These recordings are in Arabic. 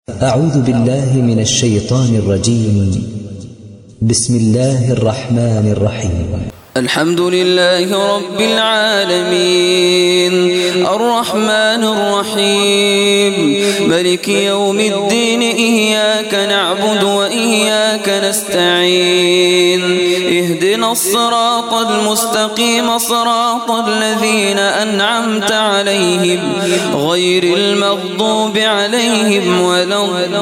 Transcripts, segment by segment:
أعوذ بالله من الشيطان الرجيم. بسم الله الرحمن الرحيم. الحمد لله رب العالمين الرحمن الرحيم ملك يوم الدين إياك نعبد وإياك نستعين اهدنا الصراط المستقيم صراط الذين أنعمت عليهم غير المغضوب عليهم ولا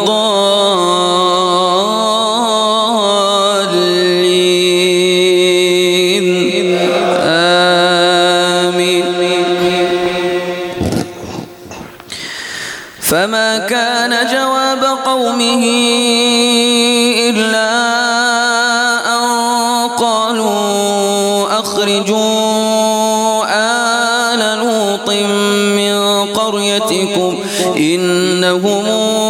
فما كان جواب قومه إلا أن قالوا أخرجوا آل لوط من قريتكم إنهم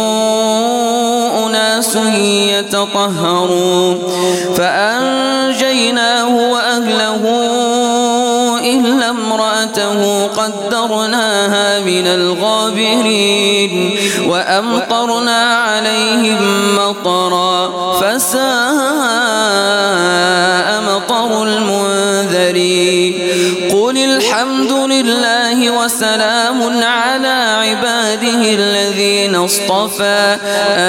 أناس يتطهرون فأنجيناه وأهله إلا امرأته قدرناها من الغابرين وأمطرنا عليهم مطرا فساء مطر المنذرين قل الحمد لله وسلام على عباده الذين اصطفى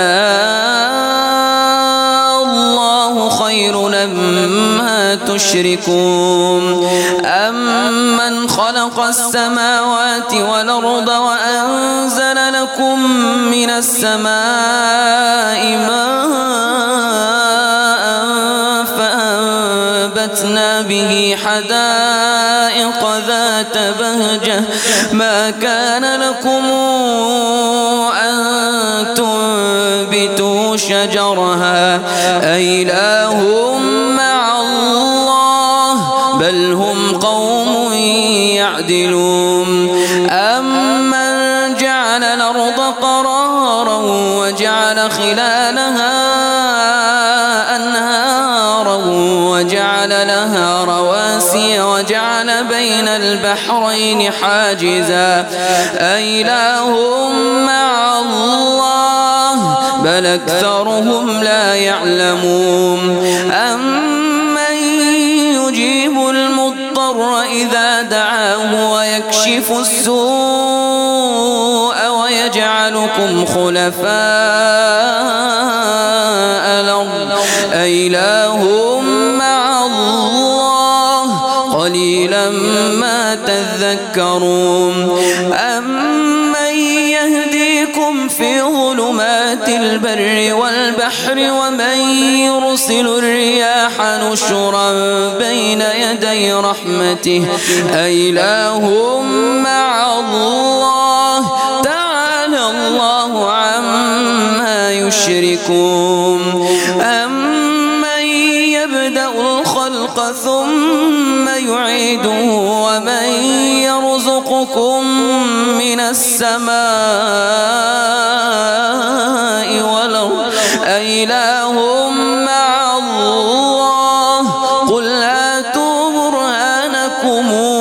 الله خير مما تشركون أمن خلق السماوات والأرض وأنزل لكم من السماء ماء فأنبتنا به حدائق ذات بهجة ما كان لكم أن تنبتوا شجرها أإله مع الله بل هم قوم يعدلون أمن جعل الأرض قرارا وجعل خلالها أنهارا وجعل لها رواسي وجعل بين البحرين حاجزا أإله مع الله بل أكثرهم لا يعلمون أمن يجيب المضطر إذا دعاه ويكشف السوء ويجعلكم خلفاء الأرض أإله مع الله قليلا ما تذكرون أمن يهديكم في ظلمات البر والبحر ومن يرسل الرياح نشرا بين يدي رحمته أإله مع الله تعالى الله عما يشركون أمن يبدأ الخلق ثم يعيده ومن يرزقكم من السماء والأرض أإله مع الله قل هاتوا برهانكم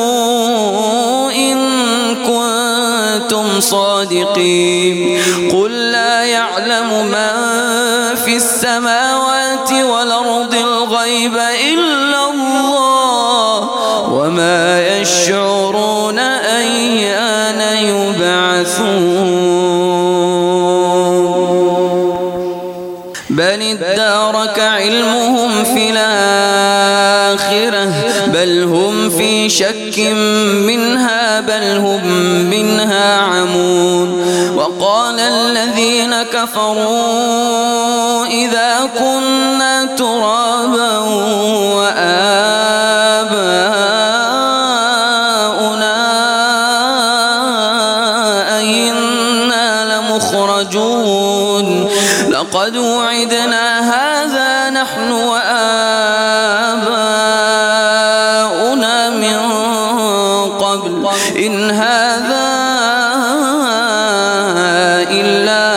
إن كنتم صادقين قل لا يعلم من في السماوات والأرض الغيب إلا الله وما يشعرون أيان يبعثون بل ادارك علمهم في الآخرة بل هم في شك منها بل هم منها عمون وقال الذين كفروا إذا كنا ترابا وآباؤنا أئنا لمخرجون لقد وعدنا هذا نحن وآباؤنا من قبل إن هذا إلا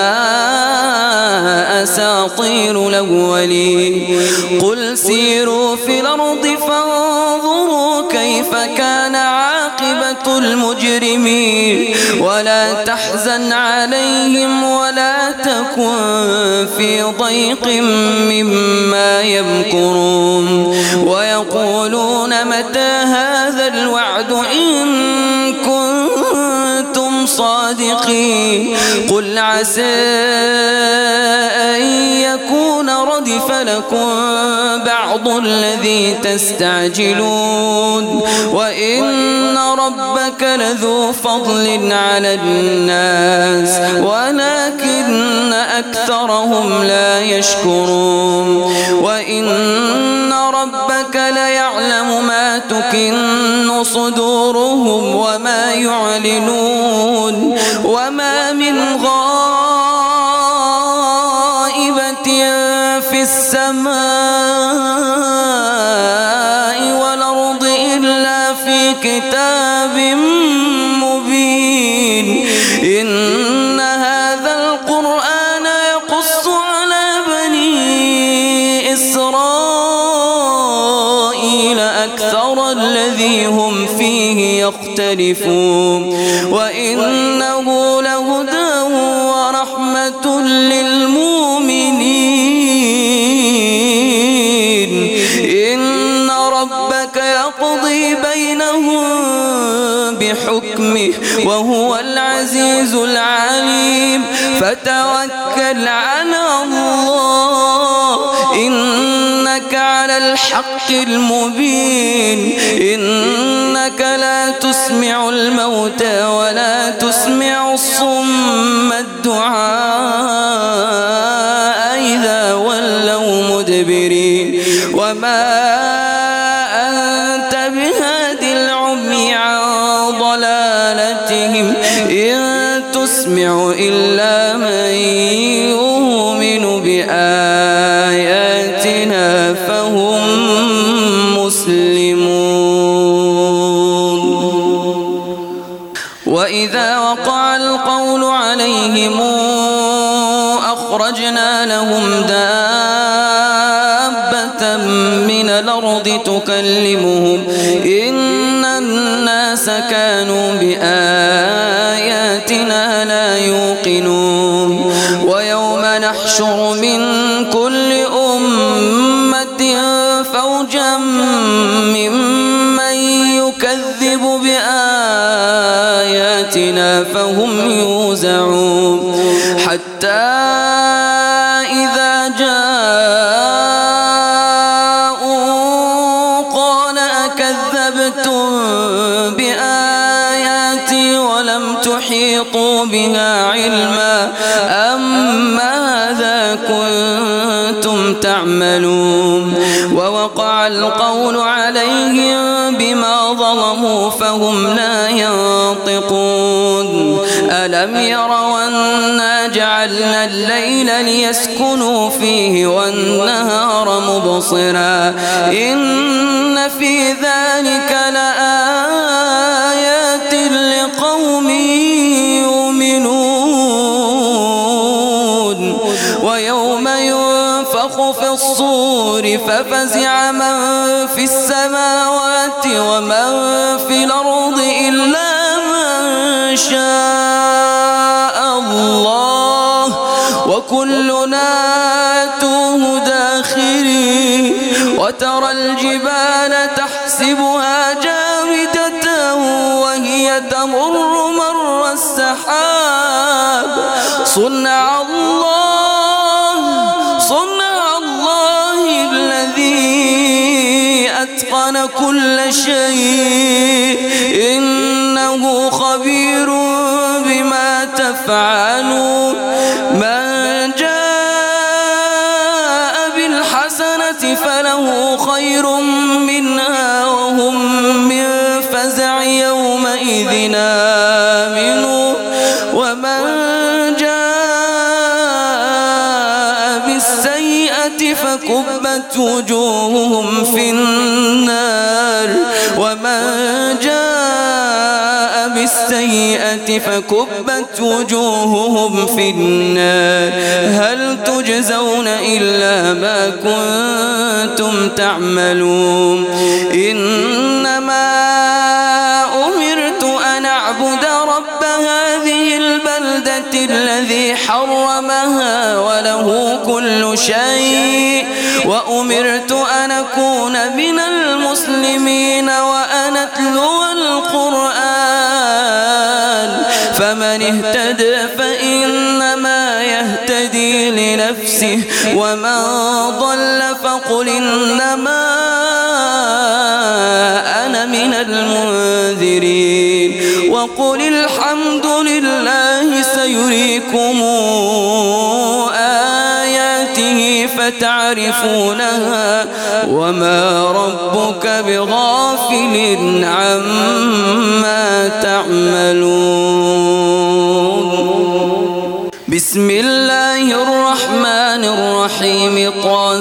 أساطير الأولين قل سيروا في الأرض فانظروا كيف كان عاقبة المجرمين ولا تحزن عليهم ولا تك تكن في ضيق مما يمكرون ويقولون متى هذا الوعد إن كنتم صادقين قل عسى أن يكون ردف لكم بعض الذي تستعجلون وإن ربك لذو فضل على الناس ولكن أكثرهم لا يشكرون وإن ربك ليعلم ما تكن صدورهم وما يعلنون وما من غائبة في السماء والأرض إلا في كتاب مبين إن هذا القرآن يقص على بني إسرائيل أكثر الذي هم فيه يختلفون وإنه لهدى ورحمة للمؤمنين إن ربك يقضي بينهم بحكمه وهو العزيز العليم فتوكل على الله إنك على الحق المبين إنك لا تسمع الموتى ولا تسمع الصم الدعاء إذا ولوا مدبرين وما أنت بهادي العمي عن ضلالتهم إن تسمع إلا من يؤمن بآياتنا فهم مسلمون وإذا وقع القول عليهم أخرجنا لهم دابة من الأرض تكلمهم إن الناس كانوا بآياتنا لا يوقنون ويوم نحشر من كل أمة فوجا ممن يكذب بآياتنا فهم يوزعون حتى إذا جاءوا قال أكذبتم بآياتي ولم تحيطوا بها علما أم ماذا كنتم تعملون ووقع القول عليهم بما ظلموا فهم لا ينطقون ألم يروا أنا جعلنا الليل ليسكنوا فيه والنهار مبصرا إن في ذلك لآيات لقوم يؤمنون ويوم ينفخ في الصور ففزع من في السماوات ومن في الأرض إلا من شاء الله وكلنا آتوه داخرين وترى الجبال تحسبها جامدة وهي تمر مر السحاب صنع الله الذي أتقن كل شيء إنه خبير بما تفعلون من جاء بالحسنة فله خير منها وهم من فزع يومئذ آمنون ومن جاء بالسيئة فكبت وجوههم في النار ومن جاء بالسيئة فكبت وجوههم في النار هل تجزون إلا ما كنتم تعملون إنما أمرت أن أعبد رب هذه البلدة الذي حرمها وله كل شيء وأمرت أن أكون من المسلمين وأن أتلو القرآن فمن اهتدى فإنما يهتدي لنفسه ومن ضل فقل إنما أنا من المنذرين وقل الحمد لله سيريكم آياته فتعرفونها وما ربك بغافل عما تعملون. بسم الله الرحمن الرحيم.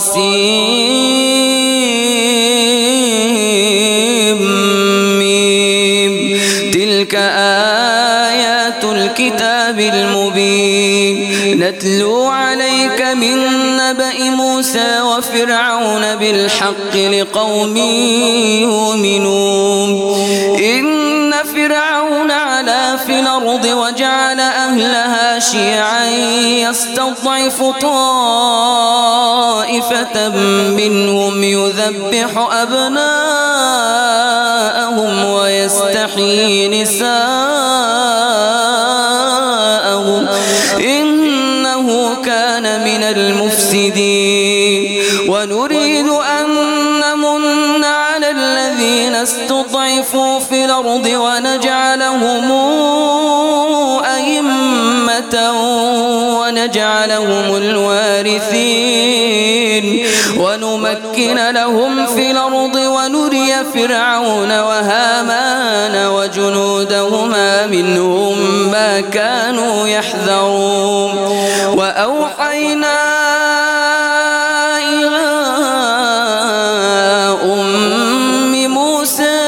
طاسيم. تلك آيات الكتاب المبين نتلو عليك من نبأ موسى وفرعون بالحق لقوم يؤمنون. إن فرعون علا في الأرض وجعل أهلها شيعا يستضعف طائفة منهم يذبح أبناءهم ويستحيي نساءهم إنه كان من المفسدين. ونريد أن نمن على الذين استضعفوا في الأرض ونجعلهم أئمة ونجعلهم الوارثين ونمكن لهم في الأرض ونري فرعون وهامان وجنودهما منهم ما كانوا يحذرون. وأوحينا إلى أم موسى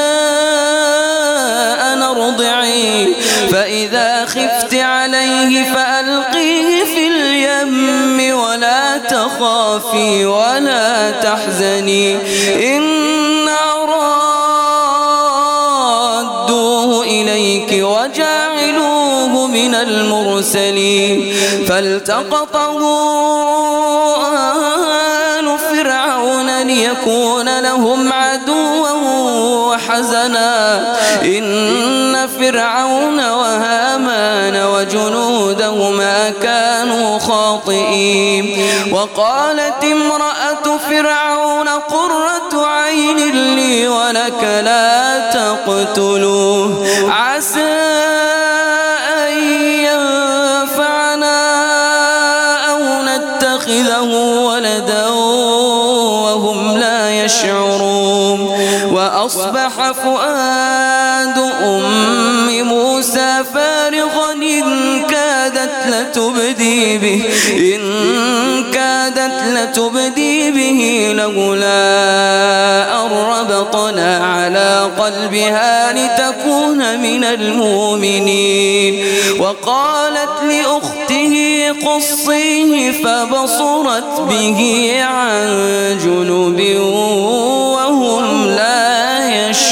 أن ارضعيه فإذا خفت عليه فألقيه في اليم ولا تخافي ولا تحزني إنا رادوه إليك وجاعلوه من المرسلين. فالتقطه آل فرعون ليكون لهم عدوا وحزنا إن فرعون وهامان وجنودهما كانوا خاطئين. وقالت امرأة فرعون قرة عين لي ولك لا تقتلوه عسى أن ينفعنا أو نتخذه ولدا وهم لا يشعرون. وأصبح فؤاد أم موسى فارغا إن كادت لتبدي به لولا أن ربطنا على قلبها لتكون من المؤمنين. وقالت لأخته قصيه فبصرت به عن جنب وهم لا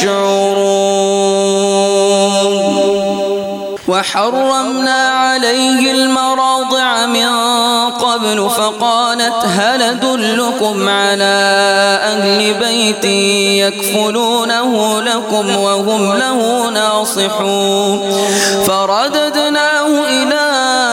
يشعرون. وحرمنا عليه المراضع من قبل فقالت هل أدلكم على أهل بيت يكفلونه لكم وهم له ناصحون. فرددناه إلى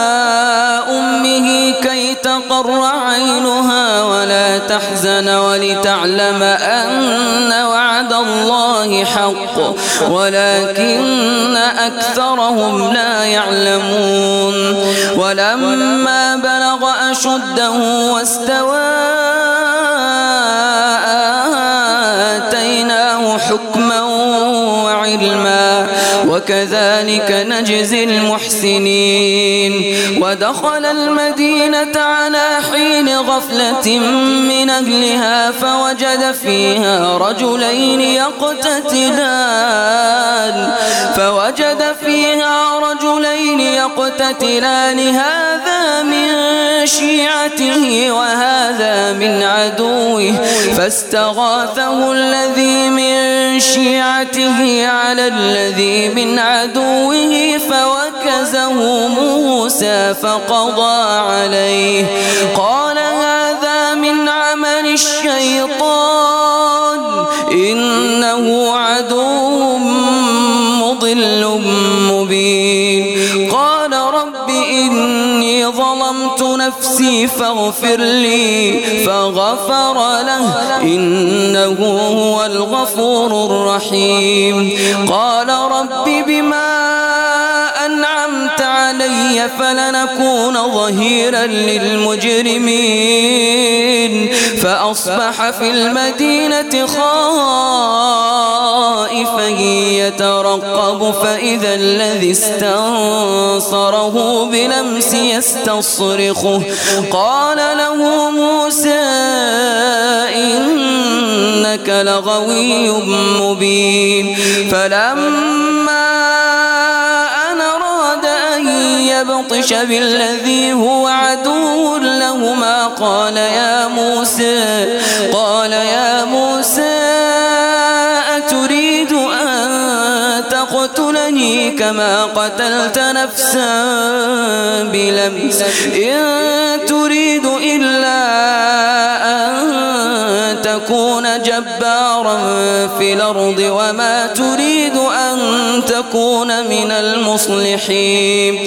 أمه كي تقر عينها ولا تحزن ولتعلم أن وعد الله حق ولكن أكثرهم لا يعلمون. ولما بلغ أشده واستوى آتيناه حكما وعلما وكذلك نجزي المحسنين. ودخل المدينة على حين غفلة من أهلها فوجد فيها رجلين يقتتلان هذا من شيعته شيعته وهذا من عدوه فاستغاثه الذي من شيعته على الذي من عدوه فوكزه موسى فقضى عليه قال هذا من عمل الشيطان إنه عدو مضل مبين قال رب إني ظلمت نفسي فاغفر لي فغفر له إنه هو الغفور الرحيم قال رب بما أنعمت علي فلنكون ظهيرا للمجرمين فأصبح في المدينة خائفا يترقب فإذا الذي استنصره بلمس يستصرخه قال له موسى إنك لغوي مبين فلما يبطش بالذي هو عدو لهما قال يا موسى أتريد أن تقتلني كما قتلت نفسا بلمس إن تريد إلا أن تكون جبارا في الأرض وما تريد أن تكون من المصلحين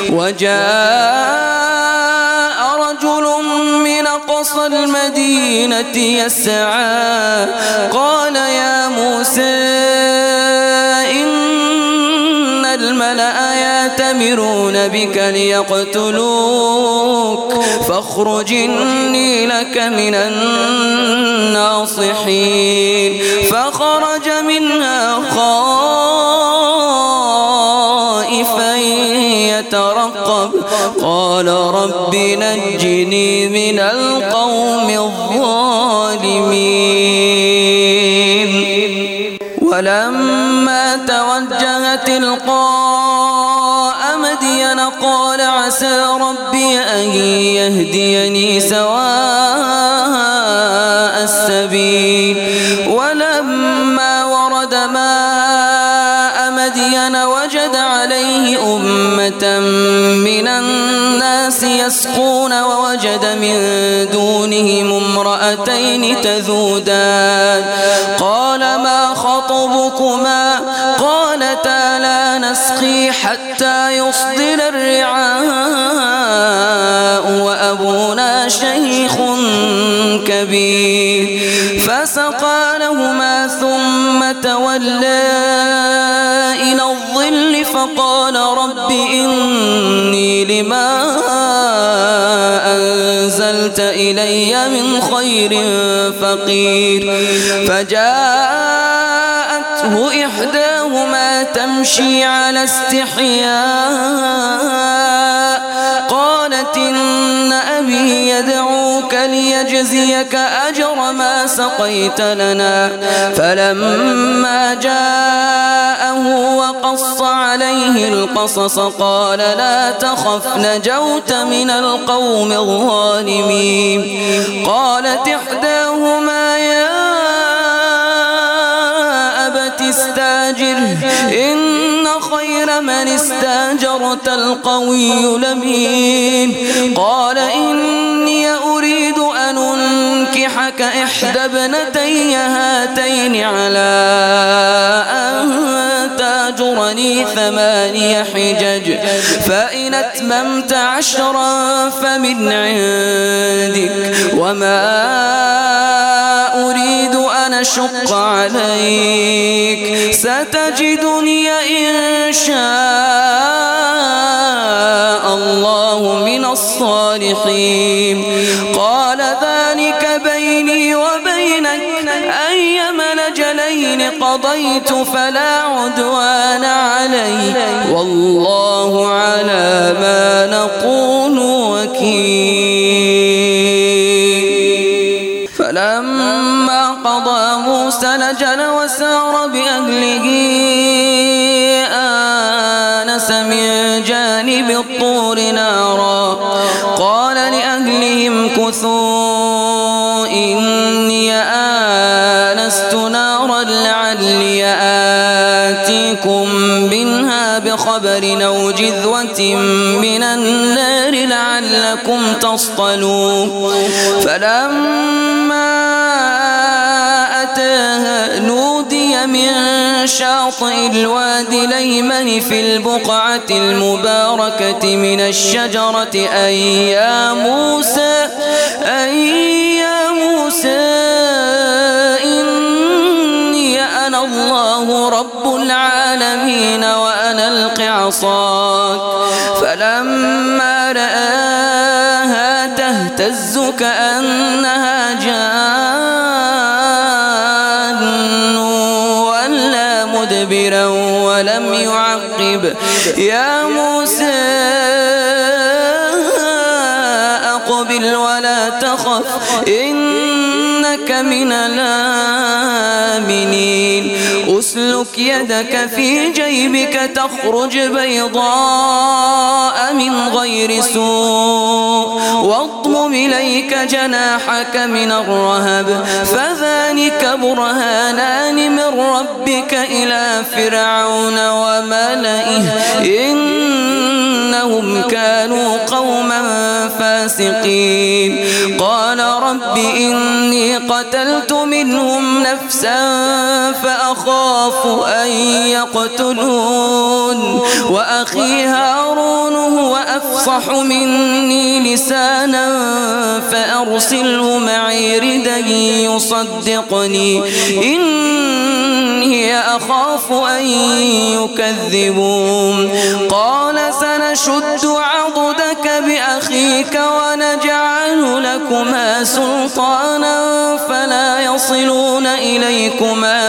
وجاء رجل من أقصى المدينة يسعى قال يا موسى إن الملأ يأتمرون بك ليقتلوك فاخرج إني لك من الناصحين فخرج منها خائفا يترقب قال رب نجني من القوم الظالمين ولما توجه تلقاء مدين قال عسى ربي أن يهديني سواء السبيل ولما ورد ماء مدين وجد عليه أمة من الناس يسقون ووجد من دونهم امرأتين تذودان قال ما خطبكما قالتا لا نسقي حتى يصدر الرعاء وأبونا شيخ كبير فسقى لهما ثم تولى إلى الظل فقال رب إني لما أنزلت إلي من خير فقير فجاءته إحداهما تمشي على استحياء قالت إن أبي يدعوك ليجزيك أجر ما سقيت لنا فلما جاءه وقص عليه القصص قال لا تخف نجوت من القوم الظالمين قالت إحداهما يا أبت استاجره إن خير من استاجرت القوي الأمين قال إني أريد أن أنكحك إحدى ابنتي هاتين على أن تأجرني 8 حجج فإن أتممت 10 فمن عندك وما أريد أن أشق عليك ستجدني إن شاء الله من الصالحين قال ذلك بيني وبينك أيما الأجلين قضيت فلا عدوان علي والله على ما نقول وكيل فلما قضى موسى الأجل وسار بأهله آنس من جانب الطور نارا قال لأهلهم امكثوا إني آنست نارا لعلي آتيكم منها بخبر أو جذوة من النار لعلكم تصطلون فلما أتاها نودي من شاطئ الوادي الأيمن في البقعة المباركة من الشجرة أي يا موسى إني أنا الله رب العالمين وأن ألق عصاك فلما رآها تهتز كأنها جان ولا مدبرا ولم يعقب يا موسى أقبل ولا تخف إنك من الآمنين أسلك يدك في جيبك تخرج بيضاء من غير سوء واضمم إليك جناحك من الرهب فذلك برهانان من ربك إلى فرعون وملئه إنهم كانوا قوما فاسقين قال رب إني قتلت منهم نفسا فأخاف أن يقتلون وأخي هارون هو أفصح مني لسانا فأرسله معي ردا يصدقني إني أخاف أن يكذبون قال سنشد عضدك بأخيك ونجعل لكما سلطانا فلا يصلون إليكما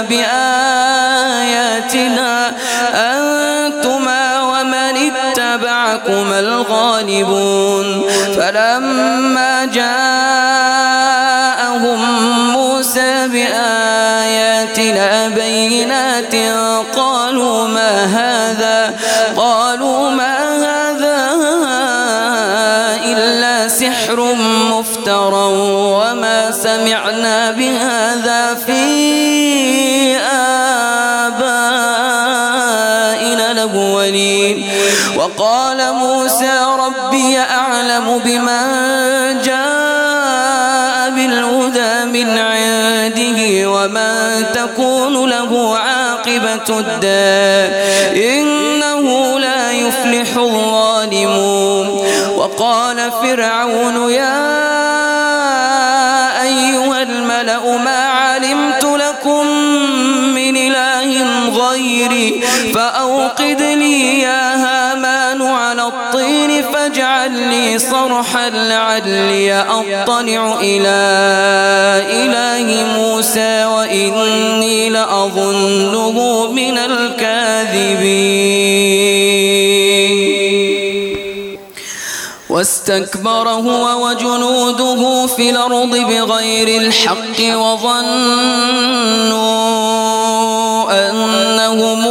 بآياتنا أنتما ومن اتبعكما الغالبون فلما جاءهم موسى بآياتنا بينات قالوا ما هذا إلا سحر مفترى وما سمعنا بهذا في آبائنا الأولين وقال موسى ربي أعلم بمن جاء بالهدى من عنده ومن تكون له عاقبة الدار إنه لا يفلح الظالمون وقال فرعون يا أيها الملأ ما علمت لكم من إله غيري فأوقد لي يا هامان على الطين فاجعل لي صرحا لعلي أطلع إلى إله موسى وإني لأظنه من الكاذبين واستكبر هو وجنوده في الأرض بغير الحق وظنوا أنهم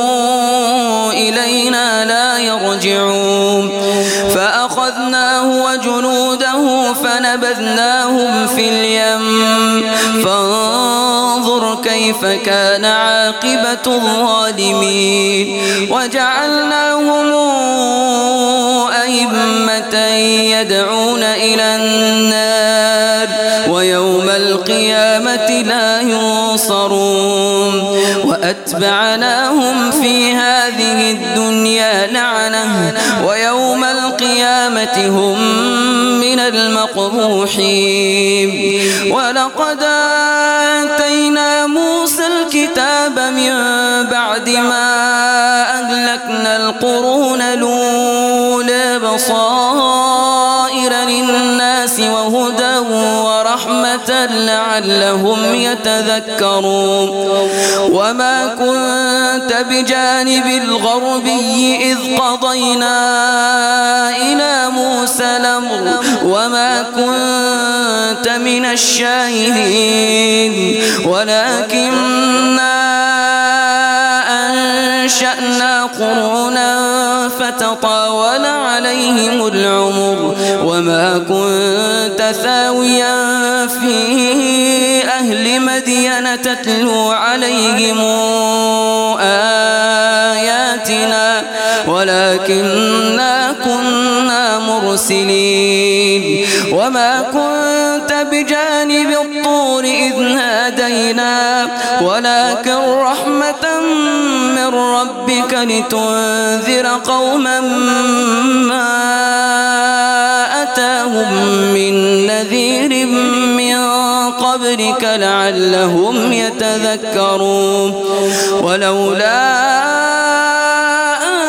إلينا لا يرجعون فأخذناه وجنوده فنبذناهم في اليم فانظر كيف كان عاقبة الظالمين وجعلناهم أئمة يدعون إلى النار ويوم القيامة لا ينصرون وأتبعناهم في هذه الدنيا لعنة ويوم القيامة هم من المقبوحين ولقد آتينا موسى الكتاب من بعد ما أهلكنا القرون الأولى بصائر للناس وهدى ورحمة لعلهم يتذكرون وما كنت بجانب الغربي إذ قضينا إلى موسى الأمر وما كنت من الشاهدين ولكننا أنشأنا قرونا فتطاول عليهم العمر وما كنت ثاويا في أهل مدين تتلو عليهم آياتنا ولكننا كنا مرسلين وما كنت بجانب الطور إذ نادينا ولكن رحمة من ربك لتنذر قوما ما أتاهم من نذير من قبلك لعلهم يتذكرون ولولا أن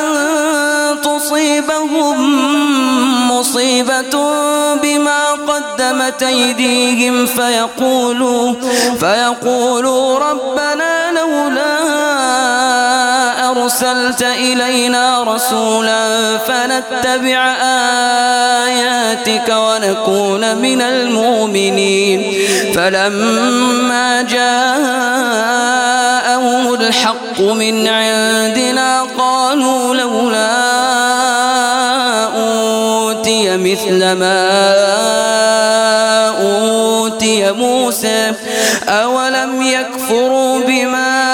تصيبهم مصيبة بما قدمت أيديهم فيقولوا ربنا لولا أرسلت إلينا رسولا فنتبع آياتك ونكون من المؤمنين فلما جاءهم الحق من عندنا قالوا لولا أوتي مثل ما أوتي موسى أولم يكفروا بما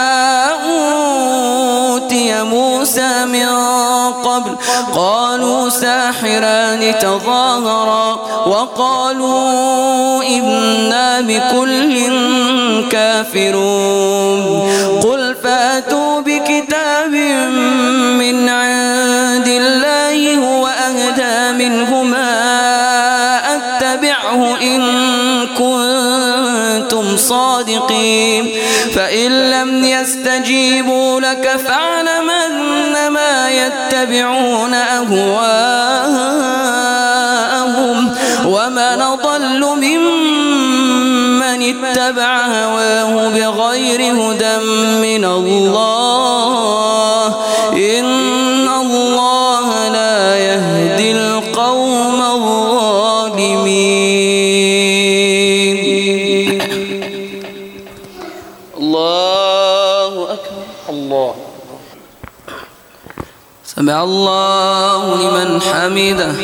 أوتي موسى من قبل قالوا ساحران تظاهرا وقالوا إنا بكل كافرون قل فاتوا بكتاب من عند الله هو أهدى منهما أتبعه إن كنتم صادقين فإن لم يستجيبوا لك فاعلم أنما يتبعون أهواءهم ومن أضل ممن اتبع هواه بغير هدى من الله إن الله لا يهدي القوم الظالمين. الله أكبر. الله سمع الله لمن حمده.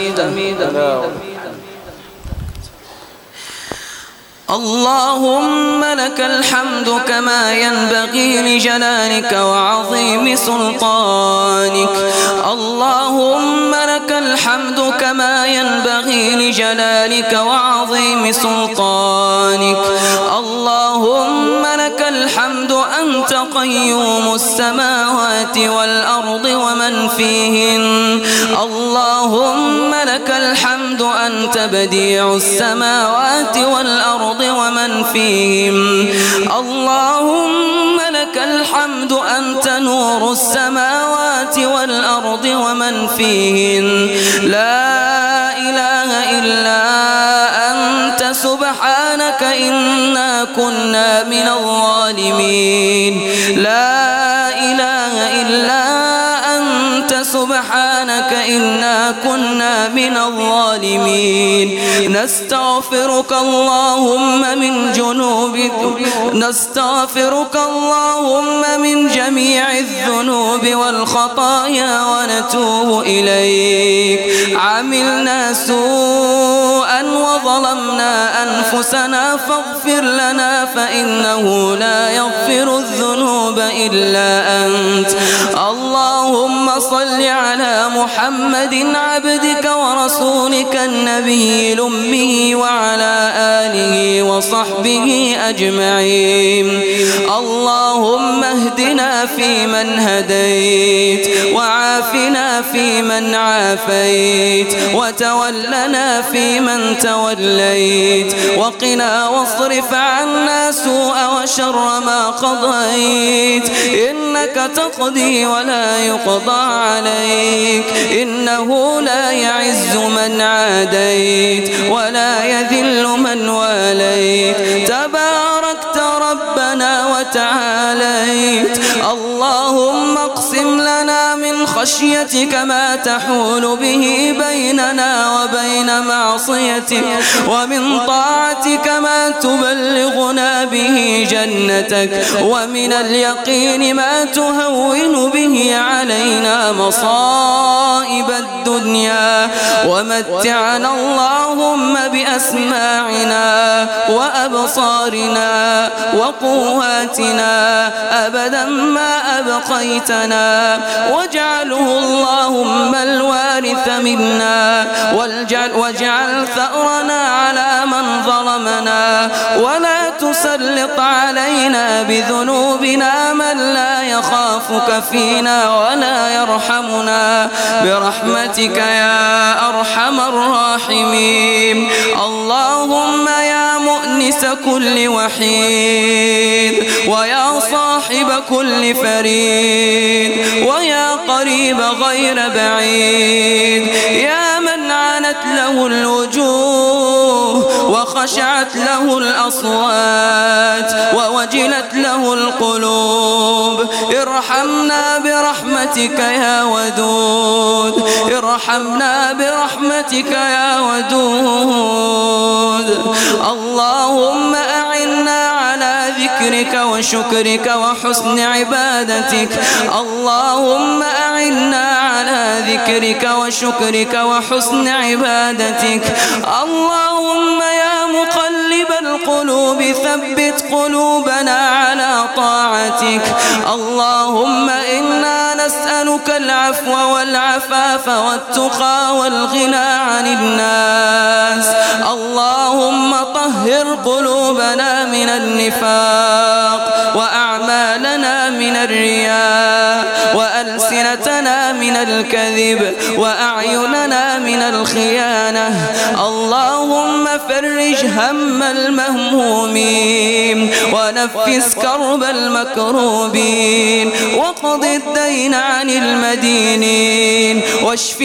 اللهم لك الحمد كما ينبغي لجلالك وعظيم سلطانك اللهم لك الحمد كما ينبغي لجلالك وعظيم سلطانك اللهم لك الحمد أنت قيوم السماوات والأرض ومن فيهن اللهم لك الحمد أنت بديع السماوات والأرض ومن فيهم اللهم لك الحمد أنت نور السماوات والأرض ومن فيهن لا إله إلا أنت سبحانك إنا كنا من الظالمين لا إله إلا أنت سبحانك إنا كنا من الظالمين نستغفرك اللهم من جميع الذنوب والخطايا ونتوب إليك عملنا سوءا وظلمنا أنفسنا فاغفر لنا فإنه لا يغفر الذنوب إلا أنت اللهم صل على محمد عبدك ورسولك النبي الأمي وعلى آله وصحبه أجمعين اللهم اهدنا فيمن هديت وعافنا فيمن عافيت وتولنا فيمن توليت وقنا واصرف عنا سوء وشر ما قضيت إنك تقضي ولا يقضى عليك إنه لا يعز من عاديت ولا يذل من واليت تباركت ربنا وتعاليت اللهم اقسم لنا من خشيتك خشيتك ما تحول به بيننا وبين معصيتك، ومن طاعتك ما تبلغنا به جنتك، ومن اليقين ما تهون به علينا مصائب الدنيا، ومتعنا اللهم بأسماعنا وأبصارنا وقواتنا أبدا ما أبقيتنا، واجعله اللهم الوارث منا، واجعل ثأرنا على من ظلمنا، ولا تسلط علينا بذنوبنا من لا يخافك فينا ولا يرحمنا، برحمتك يا أرحم الراحمين. اللهم يا مؤنس كل وحيد، ويا صاحب كل فريد، ويا قريب غير بعيد، يا من عنت له الوجوه وخشعت له الأصوات ووجلت له القلوب، ارحمنا برحمتك يا ودود، ارحمنا برحمتك يا ودود. اللهم أعنا على ذكرك وشكرك وحسن عبادتك، اللهم أعنا على ذكرك وشكرك وحسن عبادتك. اللهم يا مقلب القلوب ثبت قلوبنا على طاعتك. اللهم إنا نسألك العفو والعفاف والتقى والغنى عن الناس. اللهم طهر قلوبنا من النفاق، وأعمالنا من الرياء، وألسنتنا من الكذب، وأعيننا من الخيانة. اللهم فرج هم المهمومين، ونفس كرب المكروبين، وقض الدين عن المدينين، واشف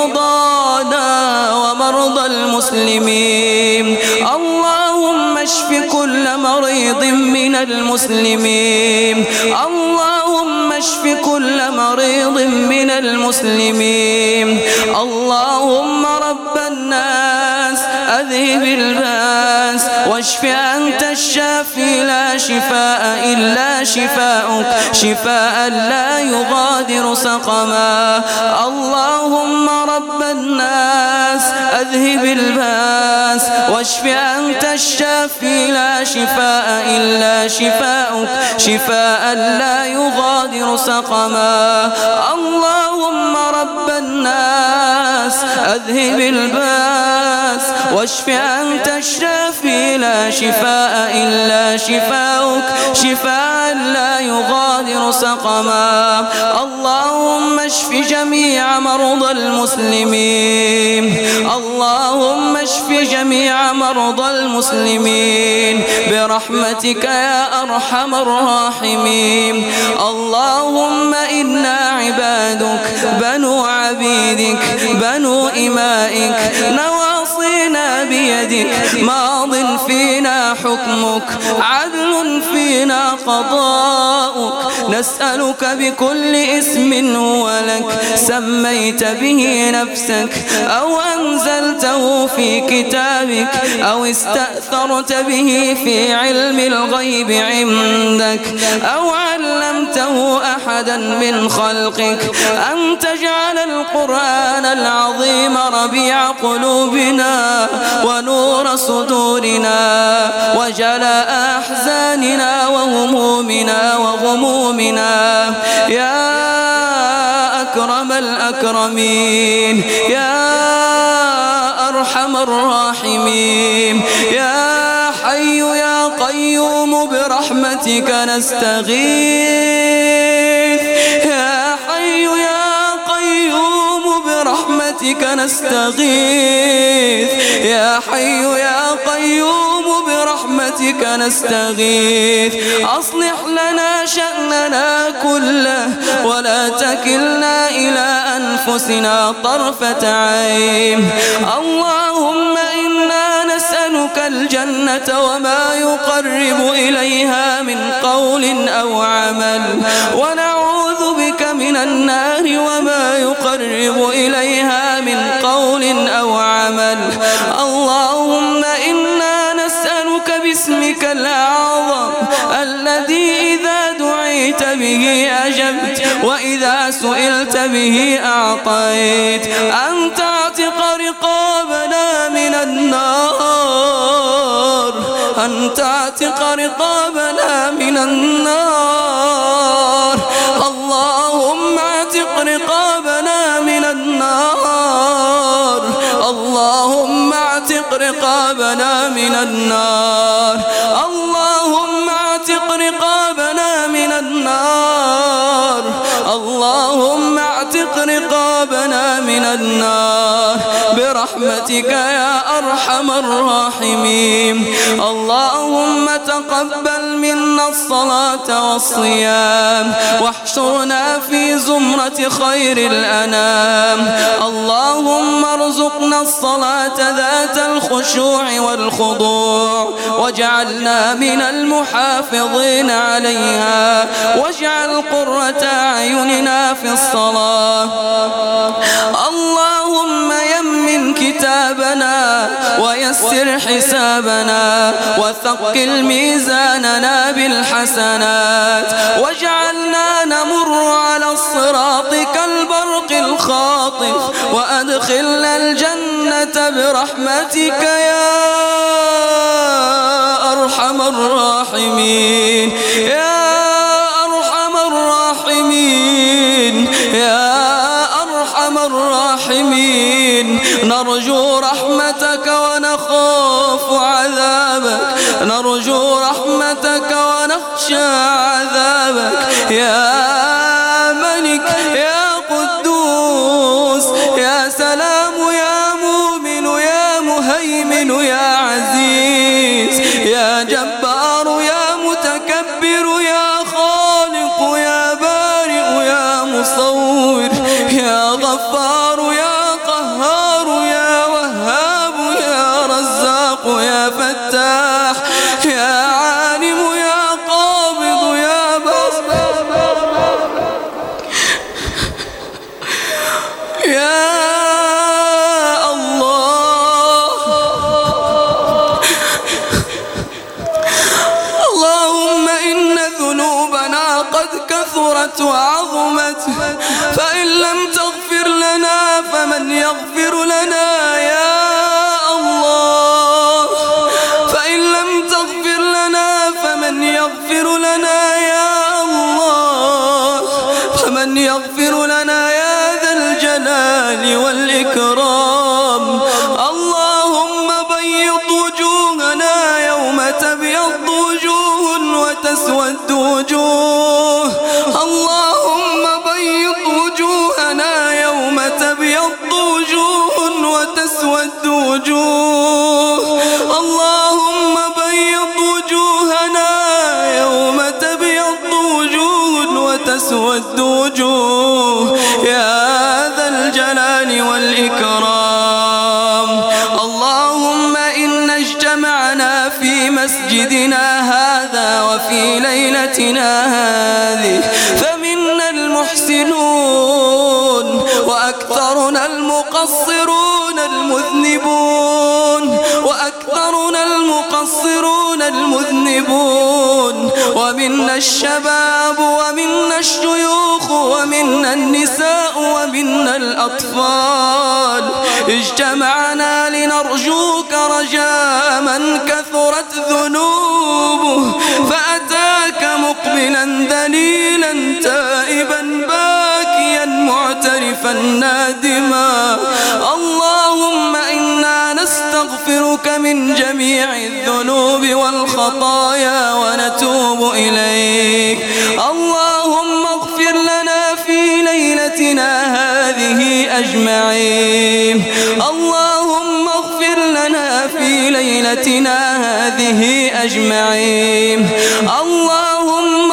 مرضانا ومرضى المسلمين. اللهم اشف كل مريض من المسلمين، اللهم اشف كل مريض من المسلمين. اللهم رب الناس أذهب الباس، واشف أنت الشافي، لا شفاء إلا شفاؤك، شفاء لا يغادر سقما. اللهم رب الناس أذهب الباس، واشف أنت الشافي، لا شفاء إلا شفاؤك، شفاء لا يغادر سقما. اللهم رب الناس أذهب الباس، واشف أنت الشافي، لا شفاء إلا شفاؤك، شفاء لا يغادر سقما. اللهم اشف جميع مرضى المسلمين، اللهم اشف جميع مرضى المسلمين برحمتك يا أرحم الراحمين. اللهم إنا عبادك بنو عبيدك بنو إمائك، نواصينا بيدك، ماض فينا حكمك، عدل فينا قضاؤك. نسألك بكل اسم هو لك سميت به نفسك، أو أنزلته في كتابك، أو استأثرت به في علم الغيب عندك، أو علمته أحدا من خلقك، أن تجعل القرآن العظيم ربيع قلوبنا ونور صدورنا، وجلاء أحزاننا وهمومنا وغمومنا، يا أكرم الأكرمين، يا أرحم الراحمين، يا حي يا قيوم برحمتك نستغيث، يا حي يا قيوم برحمتك نستغيث، يا حي يا قيوم برحمتك نستغيث. أصلح لنا شأننا كله، ولا تكلنا إلى أنفسنا طرفة عين. اللهم إنا نسألك الجنة وما يقرب إليها من قول أو عمل، ونعوذ بك بك من النار وما يقرب إليها من قول أو عمل. اللهم إنا نسألك باسمك الأعظم الذي إذا دعيت به أجبت وإذا سئلت به أعطيت أن تعتق رقابنا من النار، أن تعتق رقابنا من النار. اللهم اعتق رقابنا من النار، اللهم اعتق رقابنا من النار، اللهم اعتق رقابنا من النار، اللهم اعتق رقابنا من النار برحمتك يا أرحم الراحمين. اللهم تقبل منا الصلاة والصيام واحشرنا في زمرة خير الأنام. اللهم ارزقنا الصلاة ذات الخشوع والخضوع واجعلنا من المحافظين عليها، واجعل قرة أعيننا في الصلاة. اللهم يمن كتابنا ويسر حسابنا وثقل ميزاننا بالحسنات، واجعلنا نمر على الصراط كالبرق الخاطف، وأدخلنا الجنة برحمتك يا أرحم الراحمين، يا أرحم الراحمين، يا أرحم الراحمين. نرجو رحمتك ونخاف عذابك، نرجو رحمتك ونخشى عذابك يا ملك يا قدوس يا سلام يا مؤمن يا مهيمن يا عزيز يا جبار يا متكبر يا خالق يا بارئ يا مصور يا غفار يا قهار يا وهاب يا رزاق يا فتاح يا عالم يا قابض يا باسط يا الله. اللهم إن ذنوبنا قد كثرت وعظمت، فإن لم تغفر لنا فمن يغفر لنا يا الله، فإن لم تغفر لنا فمن يغفر لنا يا الله، فمن يغفر لنا يا ذا الجلال والإكرام. اللهم بيض وجوهنا يوم تبيض وجوه وتسود وجوه، اللهم بيض وجوهنا يوم تبيض وجوه وتسود وجوه، اللهم بيض وجوهنا يوم تبيض وجوه وتسود وجوه يا ذا الجلال والإكرام. اللهم إنا اجتمعنا في مسجدنا هذا وفي ليلتنا هذه فمنا المحسنون وأكثرنا المقصرون المذنبون، وأكثرنا المقصرون المذنبون، ومنا الشباب ومنا الشيوخ ومنا النساء ومنا الأطفال. اجتمعنا لنرجوك رجاء من كثرت ذنوبه فأتاك مقبلا ذليلا تائبا باكيا معترفا نادما. اللهم إنا نستغفرك من جميع الذنوب والخطايا ونتوب إليك. اللهم اغفر لنا في ليلتنا هذه أجمعين، اللهم اغفر لنا في ليلتنا هذه أجمعين، اللهم اغفر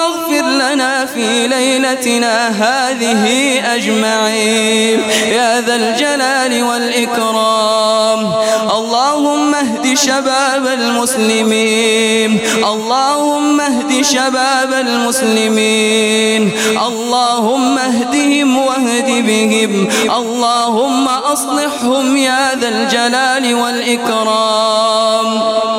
لنا في ليلتنا هذه أجمعين يا ذا الجلال والإكرام. اللهم اهد شباب المسلمين، اللهم اهد شباب المسلمين، اللهم اهدهم واهد بهم، اللهم أصلحهم يا ذا الجلال والإكرام.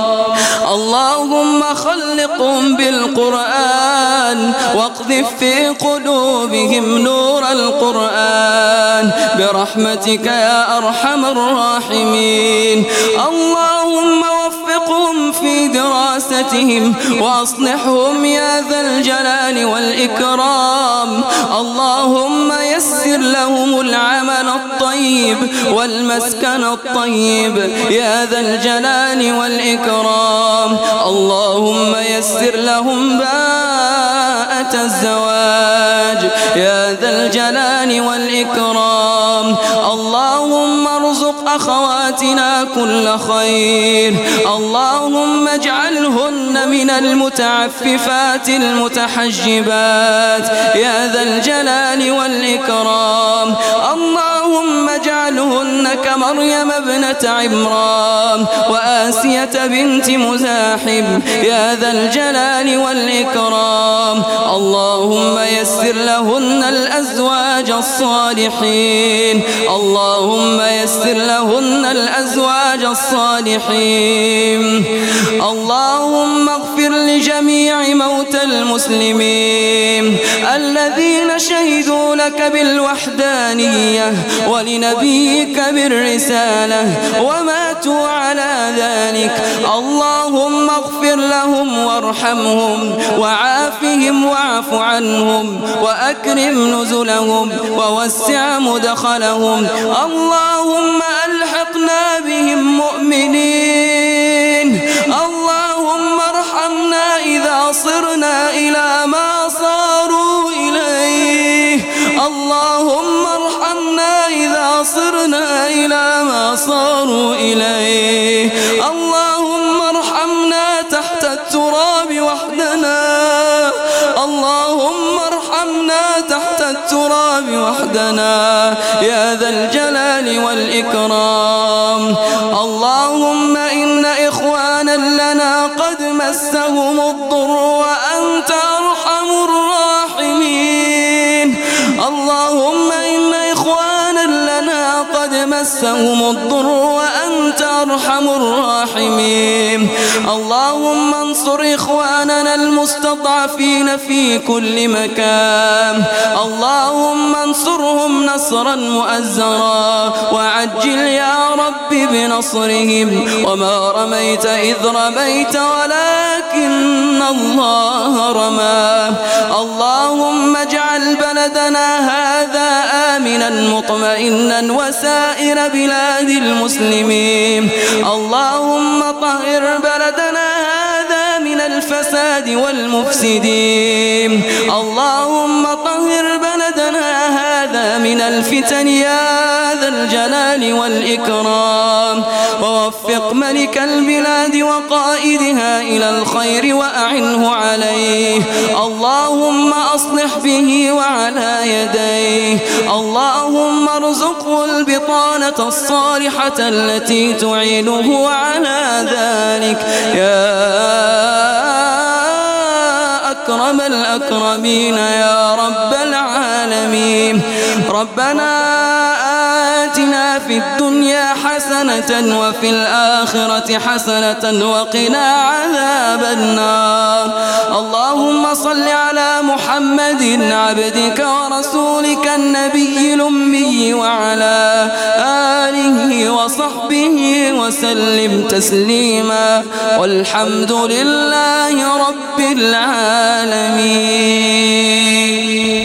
اللهم خلقهم بالقرآن واقذف في قلوبهم نور القرآن برحمتك يا أرحم الراحمين. اللهم وفقهم في دراستهم وأصلحهم يا ذا الجلال والإكرام. اللهم يسر لهم العمل الطيب والمسكن الطيب يا ذا الجلال والإكرام. اللهم يسر لهم باءة الزواج يا ذا الجلال والإكرام. اللهم ارزق أخواتنا كل خير، اللهم اجعلهن من المتعففات المتحجبات يا ذا الجلال والإكرام. اللهم اجعلهن كمريم ابنة عمران وآسية بنت مزاحم يا ذا الجلال والإكرام. اللهم يسر لهن الأزواج الصالحين، اللهم يسر لهن الأزواج الصالحين. اللهم اغفر لجميع موتى المسلمين الذين شهدوا لك بالوحدانية ولنبيك بالرسالة وماتوا على ذلك. اللهم اغفر لهم وارحمهم وعافهم واعف عنهم وأكرم نزلهم ووسع مدخلهم. اللهم ألحقنا بهم مؤمنين. اللهم ارحمنا إذا صرنا إلى ما صاروا إليه. اللهم ارحمنا إذا صرنا إلى ما صاروا إليه. اللهم ارحمنا تحت التراب وحدنا، اللهم ارحمنا تحت التراب وحدنا يا ذا الجلال والإكرام. اللهم إن إخوانا لنا قد مسهم الضر وأنت أرحم الراحمين. اللهم إن إخوانا لنا قد مسهم الضر وأنت أرحم الراحمين. اللهم انصر إخواننا المستضعفين في كل مكان، اللهم انصرهم نصرا مؤزرا وعجل يا رب بنصرهم. وما رميت إذ رميت ولكن الله رمى. اللهم اجعل بلدنا هذا آمنا مطمئنا وسائر بلاد المسلمين. اللهم طهر بلدنا هذا من الفساد والمفسدين. اللهم طهر بلدنا هذا من الفتن يا ذا الجلال والإكرام. ووفق ملك البلاد وقائدها إلى الخير وأعنه عليه. اللهم أصلح به وعلى يديه. اللهم ارزقه البطانة الصالحة التي تعينه على ذلك يا أكرم الأكرمين يا رب العالمين. ربنا آتنا في الدنيا حسنة وفي الآخرة حسنة وقنا عذاب النار. اللهم صل على محمد عبدك ورسولك النبي الأمي وعلى آله وصحبه وسلم تسليما، والحمد لله رب العالمين.